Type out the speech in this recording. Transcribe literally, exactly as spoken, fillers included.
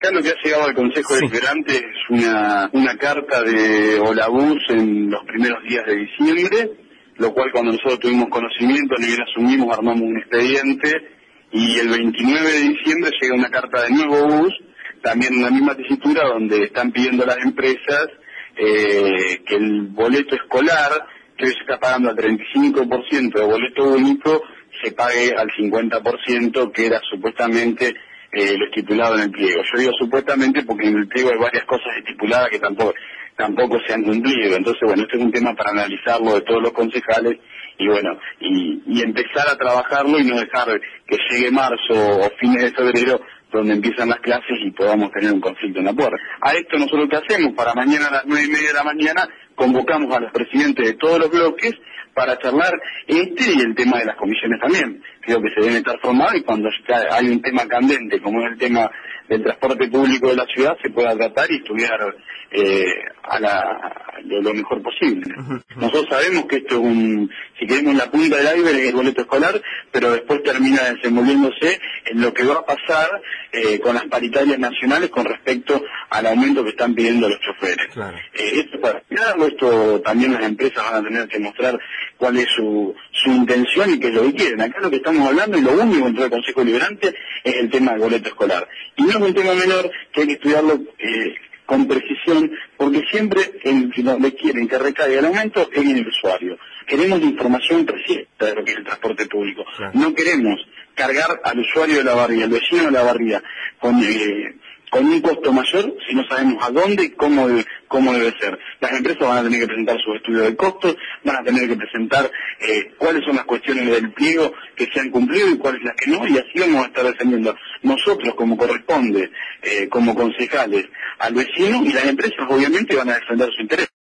Acá lo que ha llegado al Consejo Sí. Deliberante es una, una carta de Olabús en los primeros días de diciembre, lo cual cuando nosotros tuvimos conocimiento, ni bien asumimos, armamos un expediente, y el veintinueve de diciembre llega una carta de Nuevo Bus, también en la misma tesitura, donde están pidiendo a las empresas eh, que el boleto escolar, que hoy se está pagando al treinta y cinco por ciento de boleto único, se pague al cincuenta por ciento, que era supuestamente eh, lo estipulado en el pliego. Yo digo supuestamente porque en el pliego hay varias cosas estipuladas que tampoco tampoco se han cumplido. Entonces, bueno, este es un tema para analizarlo de todos los concejales y bueno, y, y empezar a trabajarlo y no dejar que llegue marzo o fines de febrero donde empiezan las clases y podamos tener un conflicto en la puerta. A esto nosotros qué hacemos, para mañana a las nueve y media de la mañana convocamos a los presidentes de todos los bloques para charlar este y el tema de las comisiones también. Creo que se deben estar formados y cuando hay un tema candente como es el tema del transporte público de la ciudad se pueda tratar y estudiar eh, a la, lo, lo mejor posible. Nosotros sabemos que esto es un, si queremos la punta del iceberg es el boleto escolar, pero después termina desenvolviéndose en lo que va a pasar eh, con las paritarias nacionales con respecto al aumento que están pidiendo los choferes. Claro. Eh, esto para explicarlo, esto también las empresas van a tener que mostrar cuál es su, su intención y qué es lo que quieren. Acá lo que estamos hablando y lo único dentro del Consejo Deliberante es el tema del boleto escolar. Y no es un tema menor que hay que estudiarlo eh, con precisión, porque siempre en donde quieren que recaiga el aumento es en el usuario. Queremos información precisa de lo que es el transporte público. Claro. No queremos cargar al usuario de la barriga, al vecino de la barriga, con... Eh, con un costo mayor si no sabemos a dónde y cómo debe, cómo debe ser. Las empresas van a tener que presentar sus estudios de costos, van a tener que presentar eh, cuáles son las cuestiones del pliego que se han cumplido y cuáles las que no, y así vamos a estar defendiendo nosotros como corresponde, eh, como concejales, al vecino, y las empresas obviamente van a defender su interés.